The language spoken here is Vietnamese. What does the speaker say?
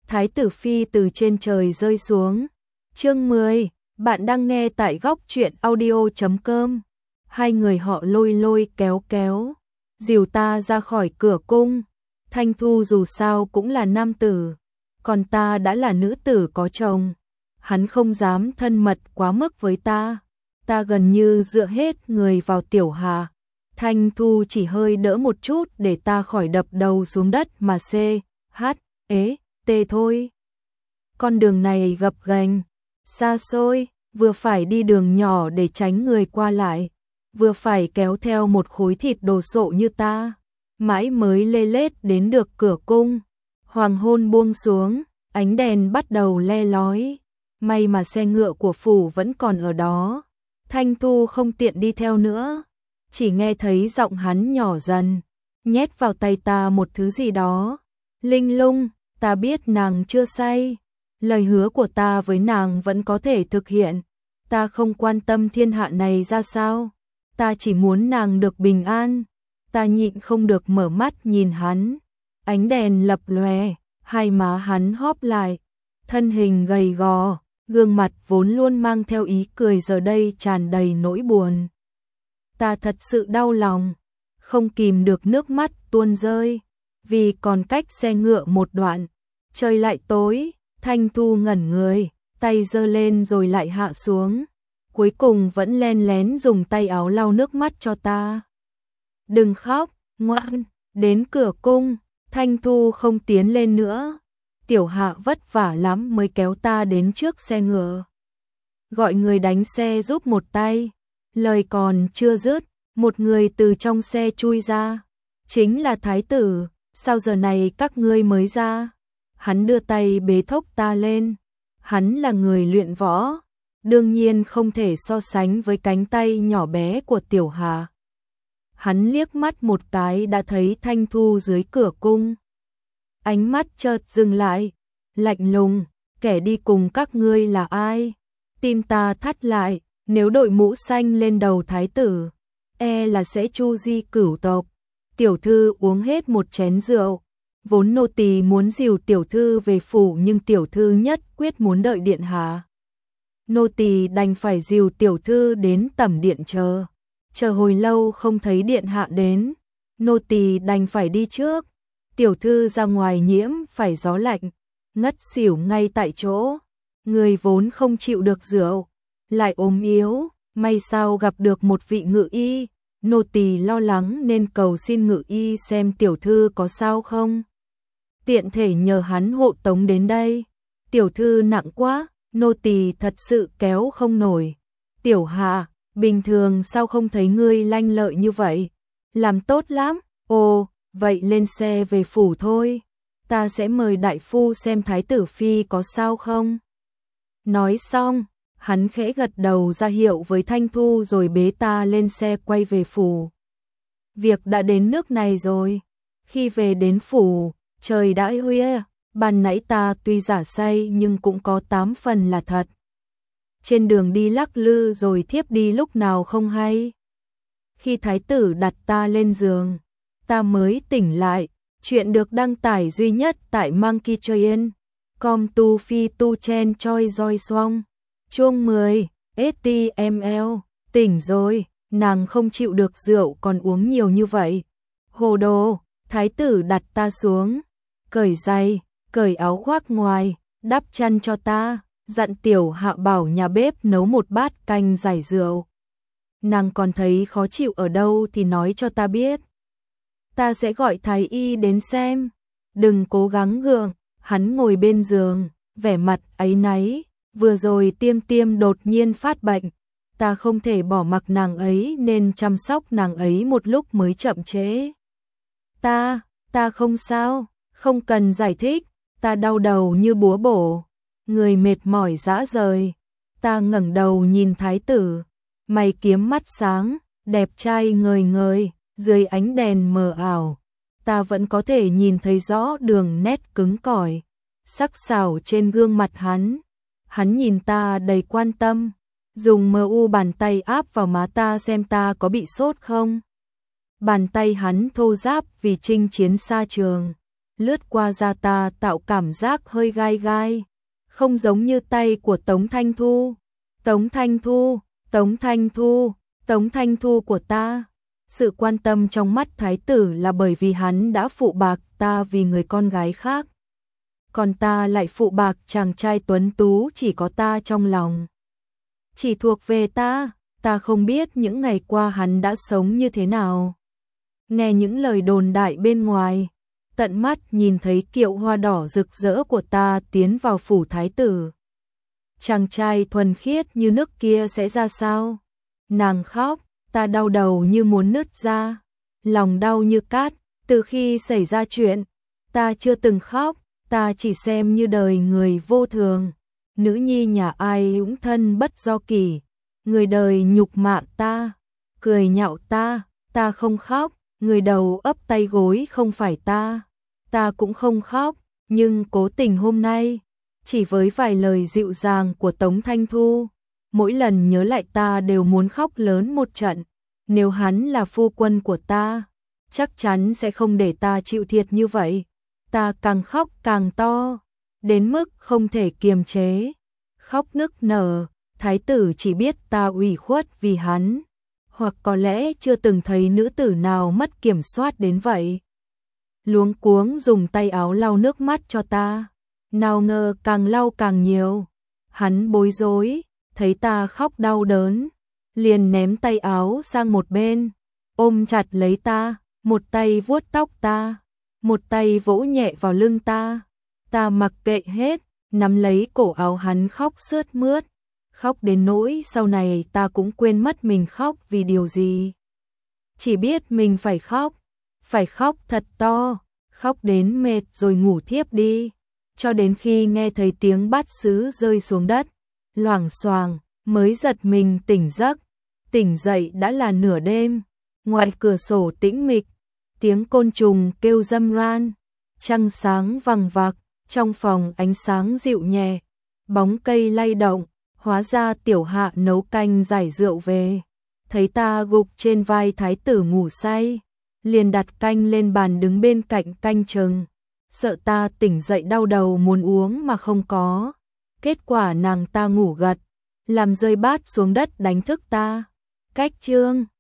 Thái tử phi từ trên trời rơi xuống. Chương 10, bạn đang nghe tại góc truyện audio.com. Hai người họ lôi lôi kéo kéo, dìu ta ra khỏi cửa cung. Thanh Thu dù sao cũng là nam tử, còn ta đã là nữ tử có chồng. Hắn không dám thân mật quá mức với ta. Ta gần như dựa hết người vào Tiểu Hà. Thanh Thu chỉ hơi đỡ một chút để ta khỏi đập đầu xuống đất mà thôi. Con đường này gập ghềnh, xa xôi, vừa phải đi đường nhỏ để tránh người qua lại, vừa phải kéo theo một khối thịt đồ sộ như ta, mãi mới lê lết đến được cửa cung. Hoàng hôn buông xuống, ánh đèn bắt đầu le lói, may mà xe ngựa của phủ vẫn còn ở đó. Thanh Thu không tiện đi theo nữa, chỉ nghe thấy giọng hắn nhỏ dần, nhét vào tay ta một thứ gì đó. Linh lung, ta biết nàng chưa say, lời hứa của ta với nàng vẫn có thể thực hiện. Ta không quan tâm thiên hạ này ra sao, ta chỉ muốn nàng được bình an. Ta nhịn không được mở mắt nhìn hắn, ánh đèn lập lòe, hai má hắn hóp lại, thân hình gầy gò, gương mặt vốn luôn mang theo ý cười giờ đây tràn đầy nỗi buồn. Ta thật sự đau lòng, không kìm được nước mắt tuôn rơi, vì còn cách xe ngựa một đoạn, trời lại tối. Thanh Thu ngẩn người, tay giơ lên rồi lại hạ xuống, cuối cùng vẫn len lén dùng tay áo lau nước mắt cho ta. Đừng khóc, ngoan. Đến cửa cung, Thanh Thu không tiến lên nữa. Tiểu Hạ vất vả lắm mới kéo ta đến trước xe ngựa, gọi người đánh xe giúp một tay. Lời còn chưa dứt, một người từ trong xe chui ra, chính là thái tử. Sao giờ này các ngươi mới ra? Hắn đưa tay bế thốc ta lên. Hắn là người luyện võ, đương nhiên không thể so sánh với cánh tay nhỏ bé của Tiểu Hà. Hắn liếc mắt một cái đã thấy Thanh Thu dưới cửa cung. Ánh mắt chợt dừng lại, lạnh lùng, kẻ đi cùng các ngươi là ai? Tim ta thắt lại, nếu đội mũ xanh lên đầu thái tử, e là sẽ chu di cửu tộc. Tiểu thư uống hết một chén rượu. Vốn nô tỳ muốn dìu tiểu thư về phủ nhưng tiểu thư nhất quyết muốn đợi điện hạ. Nô tỳ đành phải dìu tiểu thư đến tẩm điện chờ hồi lâu không thấy điện hạ đến, nô tỳ đành phải đi trước. Tiểu thư ra ngoài nhiễm phải gió lạnh, ngất xỉu ngay tại chỗ. Người vốn không chịu được rượu, lại ốm yếu, may sao gặp được một vị ngự y. Nô tỳ lo lắng nên cầu xin ngự y xem tiểu thư có sao không, tiện thể nhờ hắn hộ tống đến đây. Tiểu thư nặng quá, nô tỳ thật sự kéo không nổi. Tiểu Hạ, bình thường sao không thấy ngươi lanh lợi như vậy? Làm tốt lắm. Ồ, vậy lên xe về phủ thôi. Ta sẽ mời đại phu xem thái tử phi có sao không. Nói xong, hắn khẽ gật đầu ra hiệu với Thanh Thu rồi bế ta lên xe quay về phủ. Việc đã đến nước này rồi. Khi về đến phủ, trời đã khuya. Ban nãy ta tuy giả say nhưng cũng có 8 phần là thật. Trên đường đi lắc lư rồi thiếp đi lúc nào không hay. Khi thái tử đặt ta lên giường, ta mới tỉnh lại. Chuyện được đăng tải duy nhất tại monkeytrain.com tu phi tu chen choi roi xoong. Chương 10, HTML, tỉnh rồi, nàng không chịu được rượu còn uống nhiều như vậy. Hồ đồ, thái tử đặt ta xuống, cởi giày, cởi áo khoác ngoài, đắp chăn cho ta, dặn Tiểu Hạ bảo nhà bếp nấu một bát canh giải rượu. Nàng còn thấy khó chịu ở đâu thì nói cho ta biết. Ta sẽ gọi thái y đến xem. Đừng cố gắng gượng. Hắn ngồi bên giường, vẻ mặt áy náy. Vừa rồi Tiêm Tiêm đột nhiên phát bệnh, ta không thể bỏ mặc nàng ấy nên chăm sóc nàng ấy một lúc mới chậm trễ. Ta không sao, không cần giải thích, ta đau đầu như búa bổ, người mệt mỏi rã rời. Ta ngẩng đầu nhìn thái tử, mày kiếm mắt sáng, đẹp trai ngời ngời, dưới ánh đèn mờ ảo, ta vẫn có thể nhìn thấy rõ đường nét cứng cỏi, sắc sảo trên gương mặt hắn. Hắn nhìn ta đầy quan tâm, dùng bàn tay áp vào má ta xem ta có bị sốt không. Bàn tay hắn thô ráp vì chinh chiến xa trường, lướt qua da ta tạo cảm giác hơi gai gai, không giống như tay của Tống Thanh Thu. Tống Thanh Thu, Tống Thanh Thu, Tống Thanh Thu của ta. Sự quan tâm trong mắt thái tử là bởi vì hắn đã phụ bạc ta vì người con gái khác. Còn ta lại phụ bạc chàng trai tuấn tú chỉ có ta trong lòng. Chỉ thuộc về ta không biết những ngày qua hắn đã sống như thế nào. Nghe những lời đồn đại bên ngoài, tận mắt nhìn thấy kiệu hoa đỏ rực rỡ của ta tiến vào phủ thái tử. Chàng trai thuần khiết như nước kia sẽ ra sao? Nàng khóc, ta đau đầu như muốn nứt ra, lòng đau như cát. Từ khi xảy ra chuyện, ta chưa từng khóc, ta chỉ xem như đời người vô thường. Nữ nhi nhà ai ũng thân bất do kỳ, người đời nhục mạ ta, cười nhạo ta không khóc, người đầu ấp tay gối không phải ta cũng không khóc, nhưng cố tình hôm nay, chỉ với vài lời dịu dàng của Tống Thanh Thu, mỗi lần nhớ lại ta đều muốn khóc lớn một trận. Nếu hắn là phu quân của ta, chắc chắn sẽ không để ta chịu thiệt như vậy. Ta càng khóc càng to, đến mức không thể kiềm chế, khóc nức nở. Thái tử chỉ biết ta ủy khuất vì hắn, hoặc có lẽ chưa từng thấy nữ tử nào mất kiểm soát đến vậy. Luống cuống dùng tay áo lau nước mắt cho ta, nào ngờ càng lau càng nhiều. Hắn bối rối, thấy ta khóc đau đớn, liền ném tay áo sang một bên, ôm chặt lấy ta, một tay vuốt tóc ta, một tay vỗ nhẹ vào lưng ta. Ta mặc kệ hết, nắm lấy cổ áo hắn khóc sướt mướt, khóc đến nỗi sau này ta cũng quên mất mình khóc vì điều gì. Chỉ biết mình phải khóc thật to, khóc đến mệt rồi ngủ thiếp đi, cho đến khi nghe thấy tiếng bát sứ rơi xuống đất, loảng xoảng mới giật mình tỉnh giấc. Tỉnh dậy đã là nửa đêm, ngoài cửa sổ tĩnh mịch, tiếng côn trùng kêu râm ran, trăng sáng vằng vặc, trong phòng ánh sáng dịu nhẹ, bóng cây lay động. Hóa ra tiểu hạ nấu canh giải rượu về, thấy ta gục trên vai thái tử ngủ say, liền đặt canh lên bàn đứng bên cạnh canh chừng, sợ ta tỉnh dậy đau đầu muốn uống mà không có. Kết quả nàng ta ngủ gật, làm rơi bát xuống đất đánh thức ta. Cách chương